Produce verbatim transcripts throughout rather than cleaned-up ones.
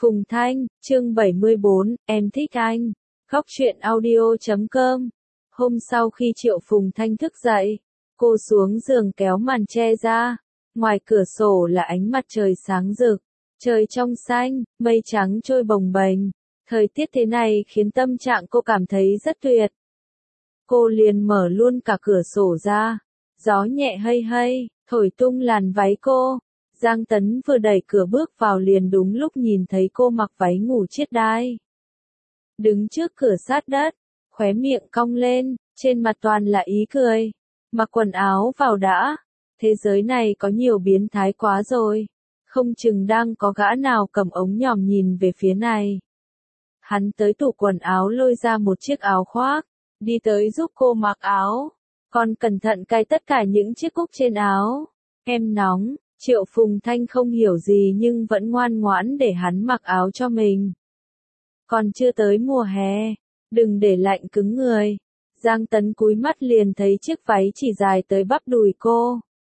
Phùng Thanh, chương bảy mươi bốn, em thích anh. Góc truyện audio chấm com. Hôm sau khi Triệu Phùng Thanh thức dậy, cô xuống giường kéo màn che ra. Ngoài cửa sổ là ánh mặt trời sáng rực, trời trong xanh, mây trắng trôi bồng bềnh. Thời tiết thế này khiến tâm trạng cô cảm thấy rất tuyệt. Cô liền mở luôn cả cửa sổ ra. Gió nhẹ hây hây, thổi tung làn váy cô. Giang Tấn vừa đẩy cửa bước vào liền đúng lúc nhìn thấy cô mặc váy ngủ chiết đai. Đứng trước cửa sát đất, khóe miệng cong lên, trên mặt toàn là ý cười. Mặc quần áo vào đã. Thế giới này có nhiều biến thái quá rồi. Không chừng đang có gã nào cầm ống nhòm nhìn về phía này. Hắn tới tủ quần áo lôi ra một chiếc áo khoác, đi tới giúp cô mặc áo. Còn cẩn thận cài tất cả những chiếc cúc trên áo. Em nóng. Triệu Phùng Thanh không hiểu gì nhưng vẫn ngoan ngoãn để hắn mặc áo cho mình. Còn chưa tới mùa hè, đừng để lạnh cứng người. Giang Tấn cúi mắt liền thấy chiếc váy chỉ dài tới bắp đùi cô.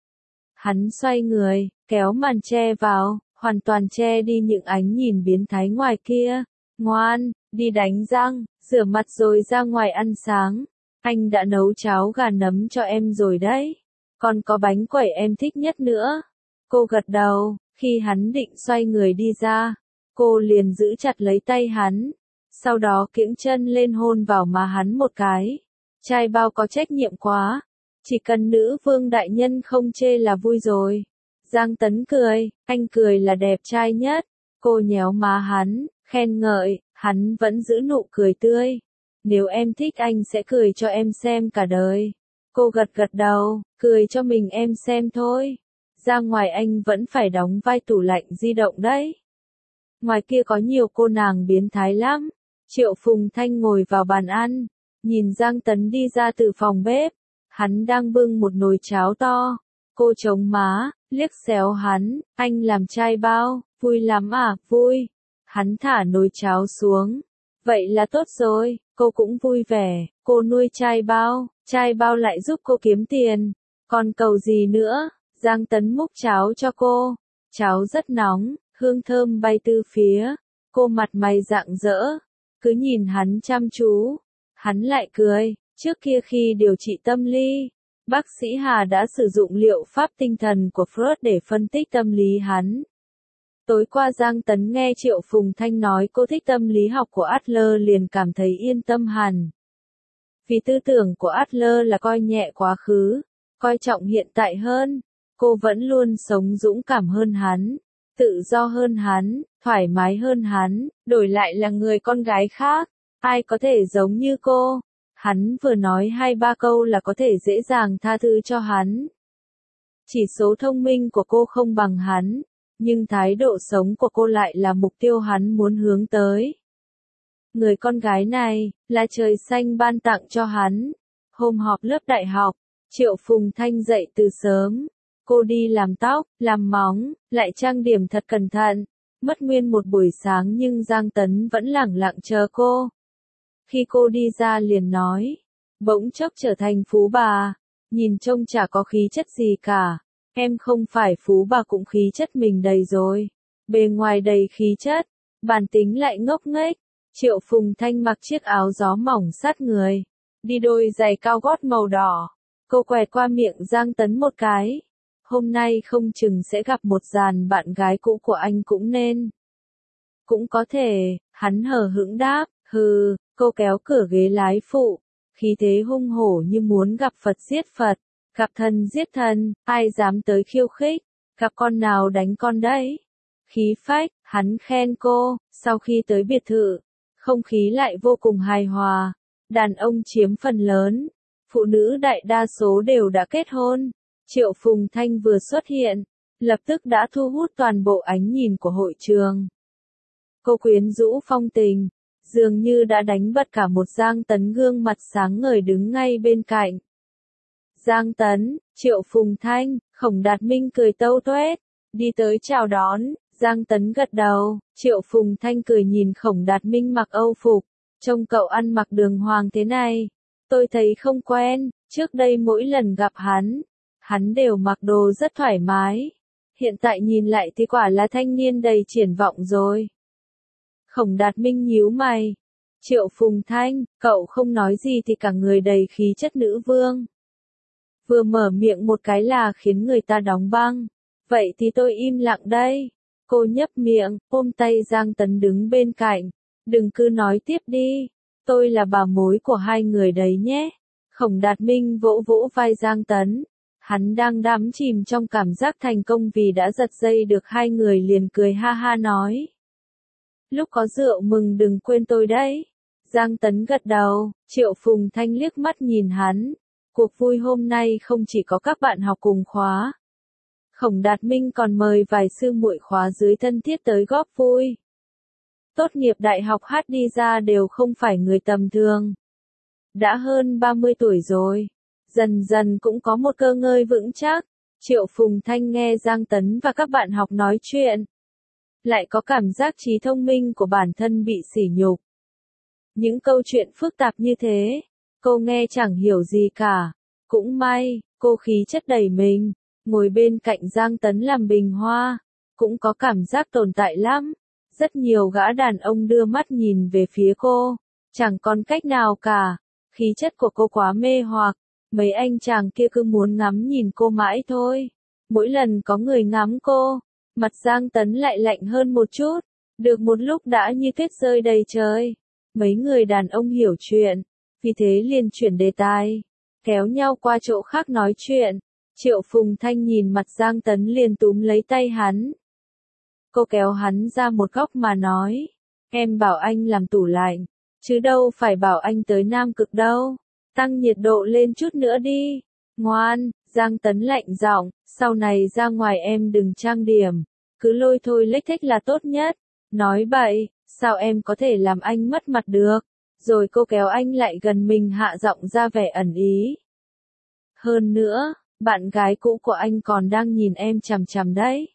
Hắn xoay người, kéo màn che vào, hoàn toàn che đi những ánh nhìn biến thái ngoài kia. Ngoan, đi đánh răng, rửa mặt rồi ra ngoài ăn sáng. Anh đã nấu cháo gà nấm cho em rồi đấy. Còn có bánh quẩy em thích nhất nữa. Cô gật đầu, khi hắn định xoay người đi ra, cô liền giữ chặt lấy tay hắn, sau đó kiễng chân lên hôn vào má hắn một cái. Trai bao có trách nhiệm quá, chỉ cần nữ vương đại nhân không chê là vui rồi. Giang Tấn cười, anh cười là đẹp trai nhất. Cô nhéo má hắn, khen ngợi, hắn vẫn giữ nụ cười tươi. Nếu em thích anh sẽ cười cho em xem cả đời. Cô gật gật đầu, cười cho mình em xem thôi. Ra ngoài anh vẫn phải đóng vai tủ lạnh di động đấy. Ngoài kia có nhiều cô nàng biến thái lắm. Triệu Phùng Thanh ngồi vào bàn ăn, nhìn Giang Tấn đi ra từ phòng bếp. Hắn đang bưng một nồi cháo to. Cô chống má, liếc xéo hắn, anh làm trai bao, vui lắm à, vui. Hắn thả nồi cháo xuống. Vậy là tốt rồi, cô cũng vui vẻ, cô nuôi trai bao, trai bao lại giúp cô kiếm tiền. Còn cầu gì nữa? Giang Tấn múc cháo cho cô. Cháo rất nóng, hương thơm bay từ phía. Cô mặt mày rạng rỡ, cứ nhìn hắn chăm chú. Hắn lại cười, trước kia khi điều trị tâm lý, bác sĩ Hà đã sử dụng liệu pháp tinh thần của Freud để phân tích tâm lý hắn. Tối qua Giang Tấn nghe Triệu Phùng Thanh nói cô thích tâm lý học của Adler liền cảm thấy yên tâm hẳn. Vì tư tưởng của Adler là coi nhẹ quá khứ, coi trọng hiện tại hơn. Cô vẫn luôn sống dũng cảm hơn hắn, tự do hơn hắn, thoải mái hơn hắn, đổi lại là người con gái khác, ai có thể giống như cô. Hắn vừa nói hai ba câu là có thể dễ dàng tha thứ cho hắn. Chỉ số thông minh của cô không bằng hắn, nhưng thái độ sống của cô lại là mục tiêu hắn muốn hướng tới. Người con gái này, là trời xanh ban tặng cho hắn. Hôm họp lớp đại học, Triệu Phùng Thanh dậy từ sớm. Cô đi làm tóc, làm móng, lại trang điểm thật cẩn thận. Mất nguyên một buổi sáng nhưng Giang Tấn vẫn lẳng lặng chờ cô. Khi cô đi ra liền nói, bỗng chốc trở thành phú bà, nhìn trông chả có khí chất gì cả. Em không phải phú bà cũng khí chất mình đầy rồi. Bề ngoài đầy khí chất, bản tính lại ngốc nghếch. Triệu Phùng Thanh mặc chiếc áo gió mỏng sát người, đi đôi giày cao gót màu đỏ. Cô quẹt qua miệng Giang Tấn một cái. Hôm nay không chừng sẽ gặp một dàn bạn gái cũ của anh cũng nên. Cũng có thể, hắn hờ hững đáp, hừ, cô kéo cửa ghế lái phụ, khí thế hung hổ như muốn gặp Phật giết Phật, gặp thần giết thần, ai dám tới khiêu khích, gặp con nào đánh con đấy. Khí phách, hắn khen cô. Sau khi tới biệt thự, không khí lại vô cùng hài hòa, đàn ông chiếm phần lớn, phụ nữ đại đa số đều đã kết hôn. Triệu Phùng Thanh vừa xuất hiện, lập tức đã thu hút toàn bộ ánh nhìn của hội trường. Cô quyến rũ phong tình, dường như đã đánh bật cả một Giang Tấn gương mặt sáng ngời đứng ngay bên cạnh. Giang Tấn, Triệu Phùng Thanh, Khổng Đạt Minh cười tâu tuét, đi tới chào đón. Giang Tấn gật đầu, Triệu Phùng Thanh cười nhìn Khổng Đạt Minh mặc Âu phục, trông cậu ăn mặc đường hoàng thế này, tôi thấy không quen, trước đây mỗi lần gặp hắn, hắn đều mặc đồ rất thoải mái, hiện tại nhìn lại thì quả là thanh niên đầy triển vọng rồi. Khổng Đạt Minh nhíu mày. Triệu Phùng Thanh, cậu không nói gì thì cả người đầy khí chất nữ vương. Vừa mở miệng một cái là khiến người ta đóng băng. Vậy thì tôi im lặng đây. Cô nhấp miệng, ôm tay Giang Tấn đứng bên cạnh. Đừng cứ nói tiếp đi. Tôi là bà mối của hai người đấy nhé. Khổng Đạt Minh vỗ vỗ vai Giang Tấn. Hắn đang đắm chìm trong cảm giác thành công vì đã giật dây được hai người, liền cười ha ha nói. Lúc có rượu mừng đừng quên tôi đấy. Giang Tấn gật đầu, Triệu Phùng Thanh liếc mắt nhìn hắn. Cuộc vui hôm nay không chỉ có các bạn học cùng khóa. Khổng Đạt Minh còn mời vài sư muội khóa dưới thân thiết tới góp vui. Tốt nghiệp đại học hát đi ra đều không phải người tầm thường. Đã hơn ba mươi tuổi rồi. Dần dần cũng có một cơ ngơi vững chắc. Triệu Phùng Thanh nghe Giang Tấn và các bạn học nói chuyện. Lại có cảm giác trí thông minh của bản thân bị sỉ nhục. Những câu chuyện phức tạp như thế, cô nghe chẳng hiểu gì cả. Cũng may, cô khí chất đầy mình, ngồi bên cạnh Giang Tấn làm bình hoa, cũng có cảm giác tồn tại lắm. Rất nhiều gã đàn ông đưa mắt nhìn về phía cô, chẳng còn cách nào cả. Khí chất của cô quá mê hoặc, mấy anh chàng kia cứ muốn ngắm nhìn cô mãi thôi. Mỗi lần có người ngắm cô, mặt Giang Tấn lại lạnh hơn một chút. Được một lúc đã như tuyết rơi đầy trời. Mấy người đàn ông hiểu chuyện, vì thế liền chuyển đề tài, kéo nhau qua chỗ khác nói chuyện. Triệu Phùng Thanh nhìn mặt Giang Tấn liền túm lấy tay hắn. Cô kéo hắn ra một góc mà nói, em bảo anh làm tủ lạnh, chứ đâu phải bảo anh tới Nam Cực đâu. Tăng nhiệt độ lên chút nữa đi. Ngoan, Giang Tấn lạnh giọng, sau này ra ngoài em đừng trang điểm, cứ lôi thôi lếch thếch là tốt nhất. Nói bậy, sao em có thể làm anh mất mặt được? Rồi cô kéo anh lại gần mình hạ giọng ra vẻ ẩn ý. Hơn nữa, bạn gái cũ của anh còn đang nhìn em chằm chằm đấy.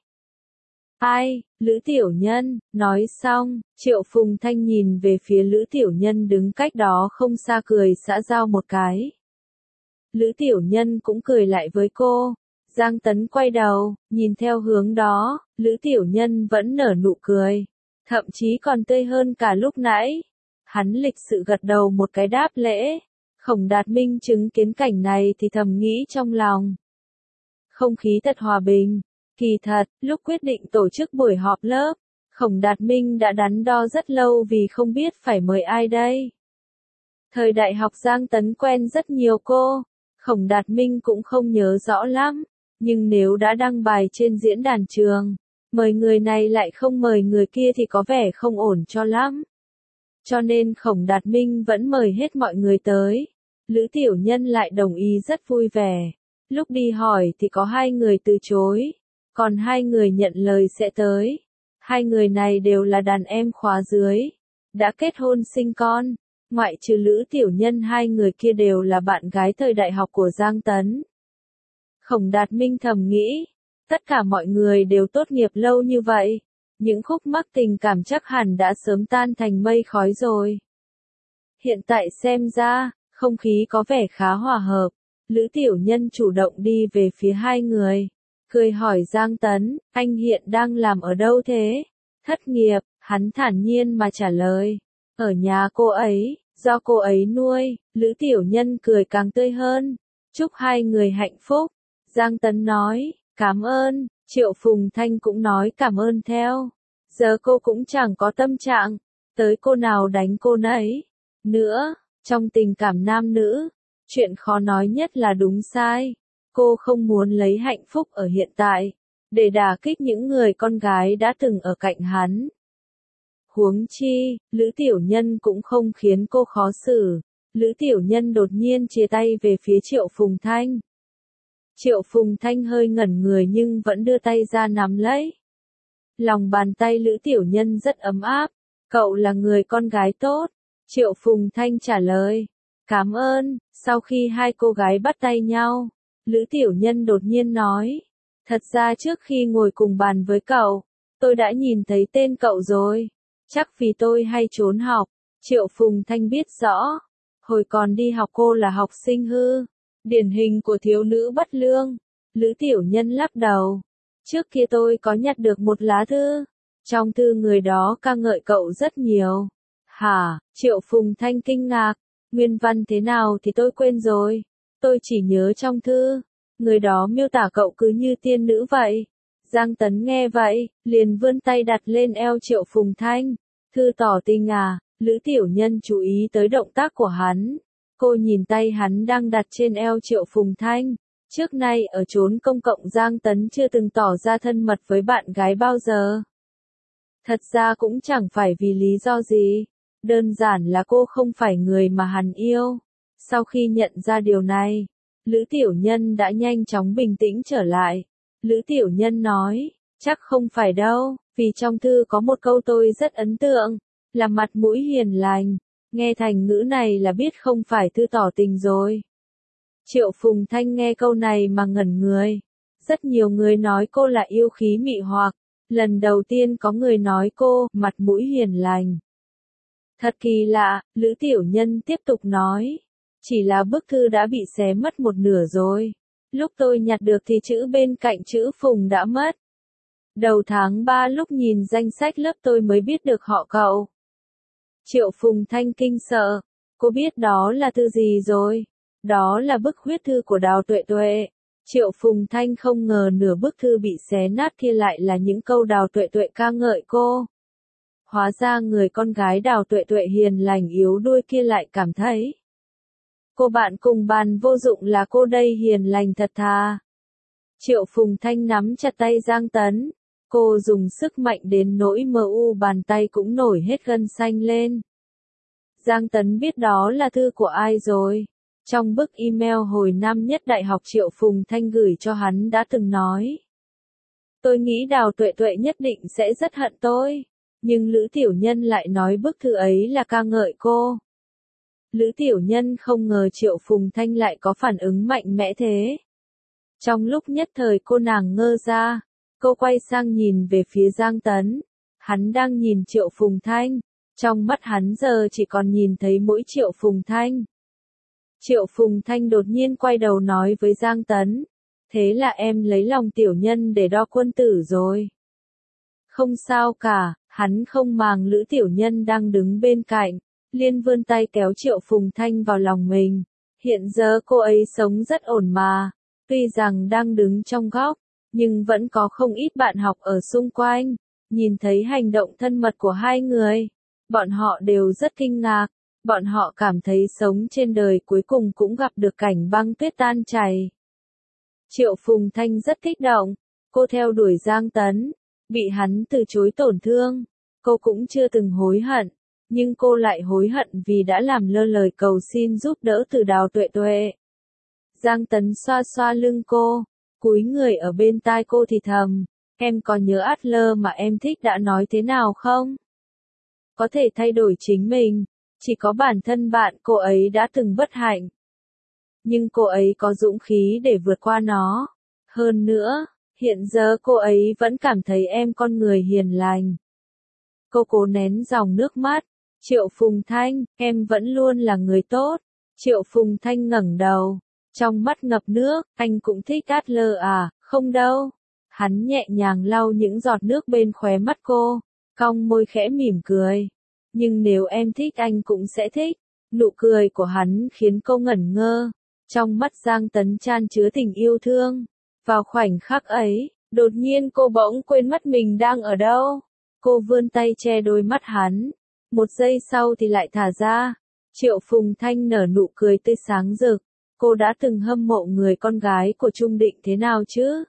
Ai, Lữ Tiểu Nhân, nói xong, Triệu Phùng Thanh nhìn về phía Lữ Tiểu Nhân đứng cách đó không xa cười xã giao một cái. Lữ Tiểu Nhân cũng cười lại với cô. Giang Tấn quay đầu, nhìn theo hướng đó, Lữ Tiểu Nhân vẫn nở nụ cười. Thậm chí còn tươi hơn cả lúc nãy. Hắn lịch sự gật đầu một cái đáp lễ. Khổng Đạt Minh chứng kiến cảnh này thì thầm nghĩ trong lòng. Không khí thật hòa bình. Kỳ thật, lúc quyết định tổ chức buổi họp lớp, Khổng Đạt Minh đã đắn đo rất lâu vì không biết phải mời ai đây. Thời đại học Giang Tấn quen rất nhiều cô, Khổng Đạt Minh cũng không nhớ rõ lắm, nhưng nếu đã đăng bài trên diễn đàn trường, mời người này lại không mời người kia thì có vẻ không ổn cho lắm. Cho nên Khổng Đạt Minh vẫn mời hết mọi người tới. Lữ Tiểu Nhân lại đồng ý rất vui vẻ. Lúc đi hỏi thì có hai người từ chối, còn hai người nhận lời sẽ tới. Hai người này đều là đàn em khóa dưới, đã kết hôn sinh con. Ngoại trừ Lữ Tiểu Nhân, hai người kia đều là bạn gái thời đại học của Giang Tấn. Khổng Đạt Minh thầm nghĩ, tất cả mọi người đều tốt nghiệp lâu như vậy, những khúc mắc tình cảm chắc hẳn đã sớm tan thành mây khói rồi. Hiện tại xem ra, không khí có vẻ khá hòa hợp. Lữ Tiểu Nhân chủ động đi về phía hai người, cười hỏi Giang Tấn, anh hiện đang làm ở đâu thế? Thất nghiệp, hắn thản nhiên mà trả lời. Ở nhà cô ấy, do cô ấy nuôi. Lữ Tiểu Nhân cười càng tươi hơn. Chúc hai người hạnh phúc. Giang Tấn nói, cảm ơn. Triệu Phùng Thanh cũng nói cảm ơn theo. Giờ cô cũng chẳng có tâm trạng, tới cô nào đánh cô nấy. Nữa, trong tình cảm nam nữ, chuyện khó nói nhất là đúng sai. Cô không muốn lấy hạnh phúc ở hiện tại, để đả kích những người con gái đã từng ở cạnh hắn. Huống chi, Lữ Tiểu Nhân cũng không khiến cô khó xử. Lữ Tiểu Nhân đột nhiên chia tay về phía Triệu Phùng Thanh. Triệu Phùng Thanh hơi ngẩn người nhưng vẫn đưa tay ra nắm lấy. Lòng bàn tay Lữ Tiểu Nhân rất ấm áp. Cậu là người con gái tốt. Triệu Phùng Thanh trả lời. Cảm ơn. Sau khi hai cô gái bắt tay nhau, Lữ Tiểu Nhân đột nhiên nói. Thật ra trước khi ngồi cùng bàn với cậu, tôi đã nhìn thấy tên cậu rồi. Chắc vì tôi hay trốn học. Triệu Phùng Thanh biết rõ. Hồi còn đi học cô là học sinh hư, điển hình của thiếu nữ bất lương. Lữ Tiểu Nhân lắc đầu. Trước kia tôi có nhặt được một lá thư, Trong thư người đó ca ngợi cậu rất nhiều. Hả? Triệu Phùng Thanh kinh ngạc. Nguyên văn thế nào thì tôi quên rồi. Tôi chỉ nhớ trong thư, người đó miêu tả cậu cứ như tiên nữ vậy. Giang Tấn nghe vậy, liền vươn tay đặt lên eo Triệu Phùng Thanh. Thư tỏ tình à? Lữ Tiểu Nhân chú ý tới động tác của hắn. Cô nhìn tay hắn đang đặt trên eo Triệu Phùng Thanh. Trước nay ở chốn công cộng Giang Tấn chưa từng tỏ ra thân mật với bạn gái bao giờ. Thật ra cũng chẳng phải vì lý do gì. Đơn giản là cô không phải người mà hắn yêu. Sau khi nhận ra điều này, Lữ Tiểu Nhân đã nhanh chóng bình tĩnh trở lại. Lữ Tiểu Nhân nói, chắc không phải đâu, vì trong thư có một câu tôi rất ấn tượng, là mặt mũi hiền lành. Nghe thành ngữ này là biết không phải thư tỏ tình rồi. Triệu Phùng Thanh nghe câu này mà ngẩn người. Rất nhiều người nói cô là yêu khí mị hoặc. Lần đầu tiên có người nói cô, mặt mũi hiền lành. Thật kỳ lạ, Lữ Tiểu Nhân tiếp tục nói. Chỉ là bức thư đã bị xé mất một nửa rồi. Lúc tôi nhặt được thì chữ bên cạnh chữ Phùng đã mất. Đầu tháng ba lúc nhìn danh sách lớp tôi mới biết được họ cậu. Triệu Phùng Thanh kinh sợ. Cô biết đó là thư gì rồi? Đó là bức huyết thư của Đào Tuệ Tuệ. Triệu Phùng Thanh không ngờ nửa bức thư bị xé nát kia lại là những câu Đào Tuệ Tuệ ca ngợi cô. Hóa ra người con gái Đào Tuệ Tuệ hiền lành yếu đuôi kia lại cảm thấy cô bạn cùng bàn vô dụng là cô đây hiền lành thật thà. Triệu Phùng Thanh nắm chặt tay Giang Tấn. Cô dùng sức mạnh đến nỗi mờ u bàn tay cũng nổi hết gân xanh lên. Giang Tấn biết đó là thư của ai rồi. Trong bức email hồi năm nhất đại học Triệu Phùng Thanh gửi cho hắn đã từng nói. Tôi nghĩ Đào Tuệ Tuệ nhất định sẽ rất hận tôi. Nhưng Lữ Tiểu Nhân lại nói bức thư ấy là ca ngợi cô. Lữ Tiểu Nhân không ngờ Triệu Phùng Thanh lại có phản ứng mạnh mẽ thế. Trong lúc nhất thời cô nàng ngơ ra, cô quay sang nhìn về phía Giang Tấn. Hắn đang nhìn Triệu Phùng Thanh. Trong mắt hắn giờ chỉ còn nhìn thấy mỗi Triệu Phùng Thanh. Triệu Phùng Thanh đột nhiên quay đầu nói với Giang Tấn. Thế là em lấy lòng Tiểu Nhân để đo quân tử rồi. Không sao cả, hắn không màng Lữ Tiểu Nhân đang đứng bên cạnh. Liên vươn tay kéo Triệu Phùng Thanh vào lòng mình. Hiện giờ cô ấy sống rất ổn mà. Tuy rằng đang đứng trong góc, nhưng vẫn có không ít bạn học ở xung quanh. Nhìn thấy hành động thân mật của hai người, bọn họ đều rất kinh ngạc. Bọn họ cảm thấy sống trên đời cuối cùng cũng gặp được cảnh băng tuyết tan chảy. Triệu Phùng Thanh rất kích động. Cô theo đuổi Giang Tấn. Bị hắn từ chối tổn thương. Cô cũng chưa từng hối hận. Nhưng cô lại hối hận vì đã làm lơ lời cầu xin giúp đỡ từ Đào Tuệ Tuệ. Giang Tấn xoa xoa lưng cô. Cúi người ở bên tai cô thì thầm. Em có nhớ Adler mà em thích đã nói thế nào không? Có thể thay đổi chính mình. Chỉ có bản thân bạn cô ấy đã từng bất hạnh. Nhưng cô ấy có dũng khí để vượt qua nó. Hơn nữa, hiện giờ cô ấy vẫn cảm thấy em con người hiền lành. Cô cố nén dòng nước mắt. Triệu Phùng Thanh, em vẫn luôn là người tốt. Triệu Phùng Thanh ngẩng đầu. Trong mắt ngập nước, anh cũng thích Adler à? Không đâu. Hắn nhẹ nhàng lau những giọt nước bên khóe mắt cô. Cong môi khẽ mỉm cười. Nhưng nếu em thích anh cũng sẽ thích. Nụ cười của hắn khiến cô ngẩn ngơ. Trong mắt Giang Tấn chan chứa tình yêu thương. Vào khoảnh khắc ấy, đột nhiên cô bỗng quên mất mình đang ở đâu. Cô vươn tay che đôi mắt hắn. Một giây sau thì lại thả ra. Triệu Phùng Thanh nở nụ cười tươi sáng rực. Cô đã từng hâm mộ người con gái của Trung Định thế nào chứ?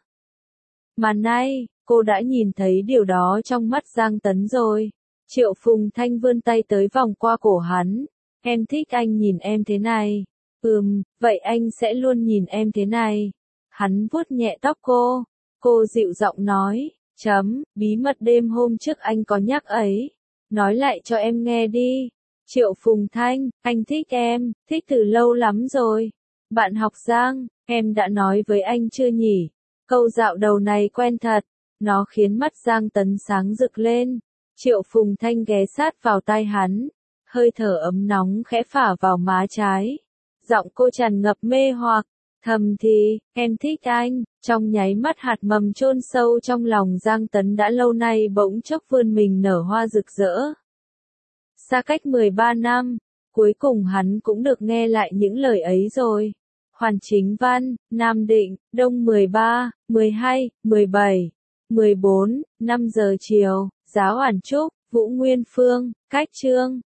Mà nay, cô đã nhìn thấy điều đó trong mắt Giang Tấn rồi. Triệu Phùng Thanh vươn tay tới vòng qua cổ hắn. Em thích anh nhìn em thế này. Ừm, vậy anh sẽ luôn nhìn em thế này. Hắn vuốt nhẹ tóc cô. Cô dịu giọng nói. Chấm, bí mật đêm hôm trước anh có nhắc ấy. Nói lại cho em nghe đi. Triệu Phùng Thanh, anh thích em, thích từ lâu lắm rồi. Bạn học Giang, em đã nói với anh chưa nhỉ? Câu dạo đầu này quen thật. Nó khiến mắt Giang Tấn sáng rực lên. Triệu Phùng Thanh ghé sát vào tai hắn. Hơi thở ấm nóng khẽ phả vào má trái. Giọng cô tràn ngập mê hoặc. Thầm thì, em thích anh, trong nháy mắt hạt mầm chôn sâu trong lòng Giang Tấn đã lâu nay bỗng chốc vươn mình nở hoa rực rỡ. Xa cách mười ba năm, cuối cùng hắn cũng được nghe lại những lời ấy rồi. Hoàn Chính Văn, Nam Định, Đông mười ba, mười hai, mười bảy, mười bốn, năm giờ chiều, Giáo Oản Trúc, Vũ Nguyên Phương, Cách Chương.